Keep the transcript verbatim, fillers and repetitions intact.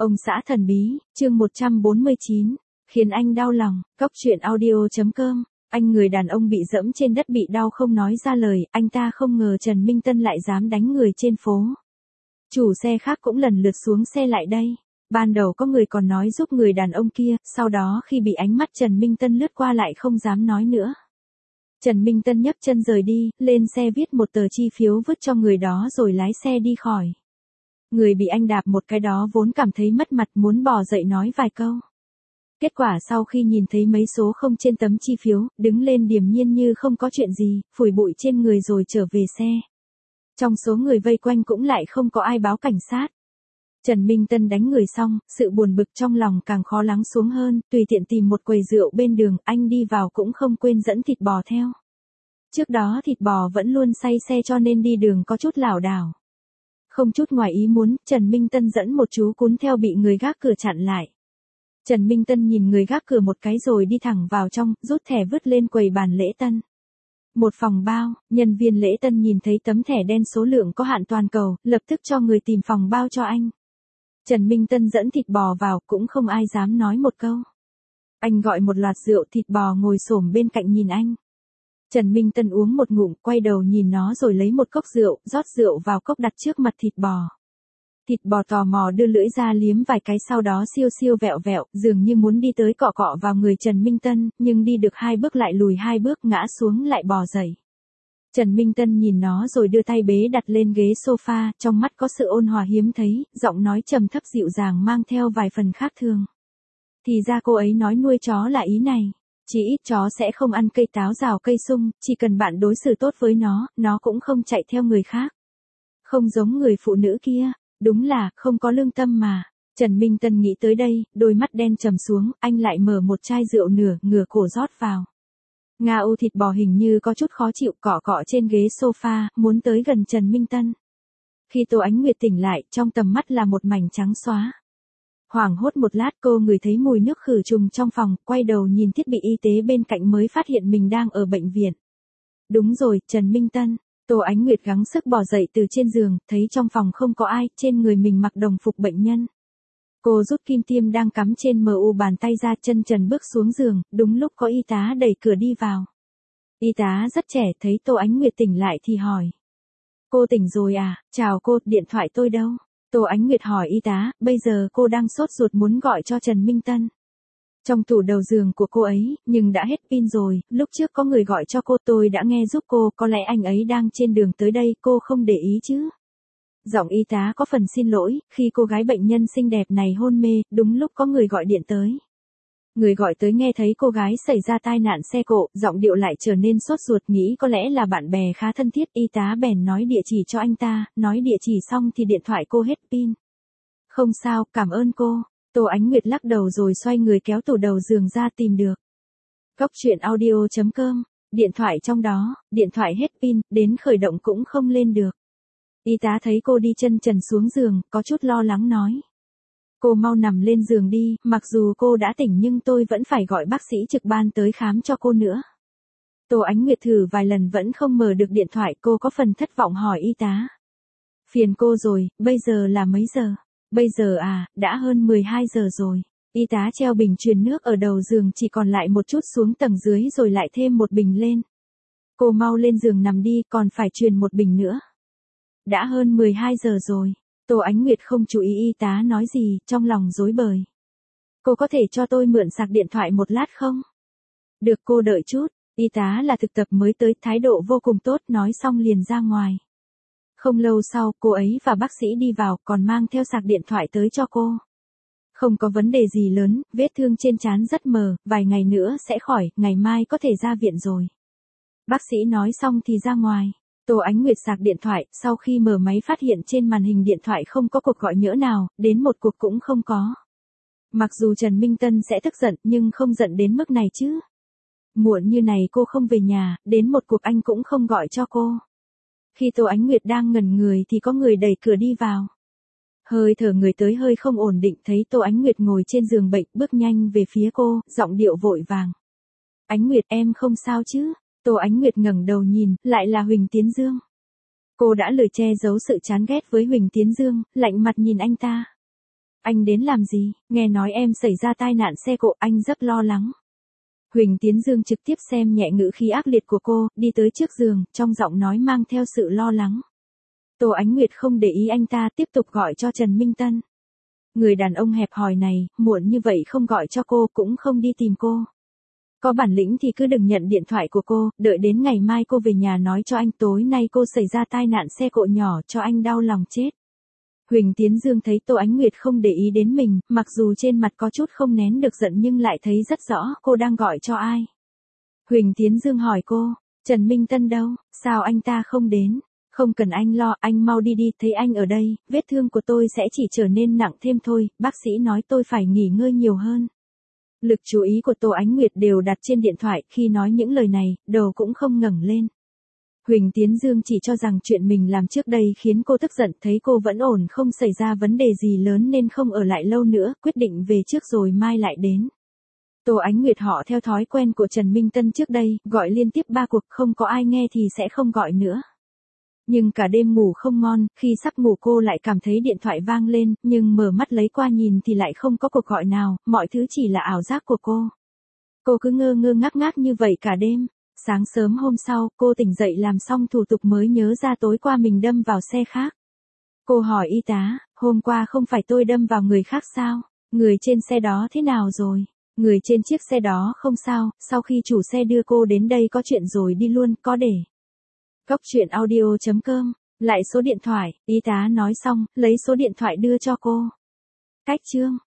Ông xã thần bí, chương một trăm bốn mươi chín, khiến anh đau lòng, cóc truyện audio.com, anh người đàn ông bị dẫm trên đất bị đau không nói ra lời, anh ta không ngờ Trần Minh Tân lại dám đánh người trên phố. Chủ xe khác cũng lần lượt xuống xe lại đây. Ban đầu có người còn nói giúp người đàn ông kia, sau đó khi bị ánh mắt Trần Minh Tân lướt qua lại không dám nói nữa. Trần Minh Tân nhấc chân rời đi, lên xe viết một tờ chi phiếu vứt cho người đó rồi lái xe đi khỏi. Người bị anh đạp một cái đó vốn cảm thấy mất mặt muốn bỏ dậy nói vài câu. Kết quả sau khi nhìn thấy mấy số không trên tấm chi phiếu, đứng lên điềm nhiên như không có chuyện gì, phủi bụi trên người rồi trở về xe. Trong số người vây quanh cũng lại không có ai báo cảnh sát. Trần Minh Tân đánh người xong, sự buồn bực trong lòng càng khó lắng xuống hơn, tùy tiện tìm một quầy rượu bên đường, anh đi vào cũng không quên dẫn thịt bò theo. Trước đó thịt bò vẫn luôn say xe cho nên đi đường có chút lảo đảo. Không chút ngoài ý muốn, Trần Minh Tân dẫn một chú cún theo bị người gác cửa chặn lại. Trần Minh Tân nhìn người gác cửa một cái rồi đi thẳng vào trong, rút thẻ vứt lên quầy bàn lễ tân. Một phòng bao, nhân viên lễ tân nhìn thấy tấm thẻ đen số lượng có hạn toàn cầu, lập tức cho người tìm phòng bao cho anh. Trần Minh Tân dẫn thịt bò vào, cũng không ai dám nói một câu. Anh gọi một loạt rượu, thịt bò ngồi xổm bên cạnh nhìn anh. Trần Minh Tân uống một ngụm, quay đầu nhìn nó rồi lấy một cốc rượu, rót rượu vào cốc đặt trước mặt thịt bò. Thịt bò tò mò đưa lưỡi ra liếm vài cái sau đó siêu siêu vẹo vẹo, dường như muốn đi tới cọ cọ vào người Trần Minh Tân, nhưng đi được hai bước lại lùi hai bước ngã xuống lại bò dậy. Trần Minh Tân nhìn nó rồi đưa tay bế đặt lên ghế sofa, trong mắt có sự ôn hòa hiếm thấy, giọng nói trầm thấp dịu dàng mang theo vài phần khác thường. Thì ra cô ấy nói nuôi chó là ý này. Chỉ ít chó sẽ không ăn cây táo rào cây sung, chỉ cần bạn đối xử tốt với nó, nó cũng không chạy theo người khác. Không giống người phụ nữ kia, đúng là, không có lương tâm mà. Trần Minh Tân nghĩ tới đây, đôi mắt đen trầm xuống, anh lại mở một chai rượu nửa, ngửa cổ rót vào. Nga u thịt bò hình như có chút khó chịu cọ cọ trên ghế sofa, muốn tới gần Trần Minh Tân. Khi Tô Ánh Nguyệt tỉnh lại, trong tầm mắt là một mảnh trắng xóa. Hoảng hốt một lát cô ngửi thấy mùi nước khử trùng trong phòng, quay đầu nhìn thiết bị y tế bên cạnh mới phát hiện mình đang ở bệnh viện. Đúng rồi, Trần Minh Tân. Tô Ánh Nguyệt gắng sức bò dậy từ trên giường, thấy trong phòng không có ai, trên người mình mặc đồng phục bệnh nhân. Cô rút kim tiêm đang cắm trên mờ u bàn tay ra, chân trần bước xuống giường, đúng lúc có y tá đẩy cửa đi vào. Y tá rất trẻ, thấy Tô Ánh Nguyệt tỉnh lại thì hỏi. Cô tỉnh rồi à, chào cô, điện thoại tôi đâu? Tô Ánh Nguyệt hỏi y tá, bây giờ cô đang sốt ruột muốn gọi cho Trần Minh Tân. Trong tủ đầu giường của cô ấy, nhưng đã hết pin rồi, lúc trước có người gọi cho cô tôi đã nghe giúp cô, có lẽ anh ấy đang trên đường tới đây, cô không để ý chứ. Giọng y tá có phần xin lỗi, khi cô gái bệnh nhân xinh đẹp này hôn mê, đúng lúc có người gọi điện tới. Người gọi tới nghe thấy cô gái xảy ra tai nạn xe cộ, giọng điệu lại trở nên sốt ruột nghĩ có lẽ là bạn bè khá thân thiết, y tá bèn nói địa chỉ cho anh ta, nói địa chỉ xong thì điện thoại cô hết pin. Không sao, cảm ơn cô. Tô Ánh Nguyệt lắc đầu rồi xoay người kéo tủ đầu giường ra tìm được. Cóc truyện audio.com, điện thoại trong đó, điện thoại hết pin, đến khởi động cũng không lên được. Y tá thấy cô đi chân trần xuống giường, có chút lo lắng nói. Cô mau nằm lên giường đi, mặc dù cô đã tỉnh nhưng tôi vẫn phải gọi bác sĩ trực ban tới khám cho cô nữa. Tô Ánh Nguyệt thử vài lần vẫn không mở được điện thoại, cô có phần thất vọng hỏi y tá. Phiền cô rồi, bây giờ là mấy giờ? Bây giờ à, đã hơn mười hai giờ rồi. Y tá treo bình truyền nước ở đầu giường chỉ còn lại một chút xuống tầng dưới rồi lại thêm một bình lên. Cô mau lên giường nằm đi, còn phải truyền một bình nữa. Đã hơn mười hai giờ rồi. Tô Ánh Nguyệt không chú ý y tá nói gì, trong lòng rối bời. Cô có thể cho tôi mượn sạc điện thoại một lát không? Được, cô đợi chút. Y tá là thực tập mới tới, thái độ vô cùng tốt, nói xong liền ra ngoài. Không lâu sau, cô ấy và bác sĩ đi vào, còn mang theo sạc điện thoại tới cho cô. Không có vấn đề gì lớn, vết thương trên trán rất mờ, vài ngày nữa sẽ khỏi, ngày mai có thể ra viện rồi. Bác sĩ nói xong thì ra ngoài. Tô Ánh Nguyệt sạc điện thoại, sau khi mở máy phát hiện trên màn hình điện thoại không có cuộc gọi nhỡ nào, đến một cuộc cũng không có. Mặc dù Trần Minh Tân sẽ tức giận, nhưng không giận đến mức này chứ. Muộn như này cô không về nhà, đến một cuộc anh cũng không gọi cho cô. Khi Tô Ánh Nguyệt đang ngẩn người thì có người đẩy cửa đi vào. Hơi thở người tới hơi không ổn định, thấy Tô Ánh Nguyệt ngồi trên giường bệnh, bước nhanh về phía cô, giọng điệu vội vàng. Ánh Nguyệt, em không sao chứ? Tô Ánh Nguyệt ngẩng đầu nhìn, lại là Huỳnh Tiến Dương. Cô đã lười che giấu sự chán ghét với Huỳnh Tiến Dương, lạnh mặt nhìn anh ta. Anh đến làm gì? Nghe nói em xảy ra tai nạn xe cộ, anh rất lo lắng. Huỳnh Tiến Dương trực tiếp xem nhẹ ngữ khí ác liệt của cô, đi tới trước giường, trong giọng nói mang theo sự lo lắng. Tô Ánh Nguyệt không để ý anh ta, tiếp tục gọi cho Trần Minh Tân. Người đàn ông hẹp hòi này, muộn như vậy không gọi cho cô, cũng không đi tìm cô. Có bản lĩnh thì cứ đừng nhận điện thoại của cô, đợi đến ngày mai cô về nhà nói cho anh tối nay cô xảy ra tai nạn xe cộ nhỏ cho anh đau lòng chết. Huỳnh Tiến Dương thấy Tô Ánh Nguyệt không để ý đến mình, mặc dù trên mặt có chút không nén được giận nhưng lại thấy rất rõ cô đang gọi cho ai. Huỳnh Tiến Dương hỏi cô, Trần Minh Tân đâu, sao anh ta không đến? Không cần anh lo, anh mau đi đi, thấy anh ở đây, vết thương của tôi sẽ chỉ trở nên nặng thêm thôi, bác sĩ nói tôi phải nghỉ ngơi nhiều hơn. Lực chú ý của Tô Ánh Nguyệt đều đặt trên điện thoại, khi nói những lời này, đầu cũng không ngẩng lên. Huỳnh Tiến Dương chỉ cho rằng chuyện mình làm trước đây khiến cô tức giận, thấy cô vẫn ổn không xảy ra vấn đề gì lớn nên không ở lại lâu nữa, quyết định về trước rồi mai lại đến. Tô Ánh Nguyệt họ theo thói quen của Trần Minh Tân trước đây, gọi liên tiếp ba cuộc không có ai nghe thì sẽ không gọi nữa. Nhưng cả đêm ngủ không ngon, khi sắp ngủ cô lại cảm thấy điện thoại vang lên, nhưng mở mắt lấy qua nhìn thì lại không có cuộc gọi nào, mọi thứ chỉ là ảo giác của cô. Cô cứ ngơ ngơ ngác ngác như vậy cả đêm. Sáng sớm hôm sau, cô tỉnh dậy làm xong thủ tục mới nhớ ra tối qua mình đâm vào xe khác. Cô hỏi y tá, hôm qua không phải tôi đâm vào người khác sao? Người trên xe đó thế nào rồi? Người trên chiếc xe đó không sao, sau khi chủ xe đưa cô đến đây có chuyện rồi đi luôn, có để. Cốc truyện audio chấm com, lại số điện thoại, y tá nói xong, lấy số điện thoại đưa cho cô. Cách chương.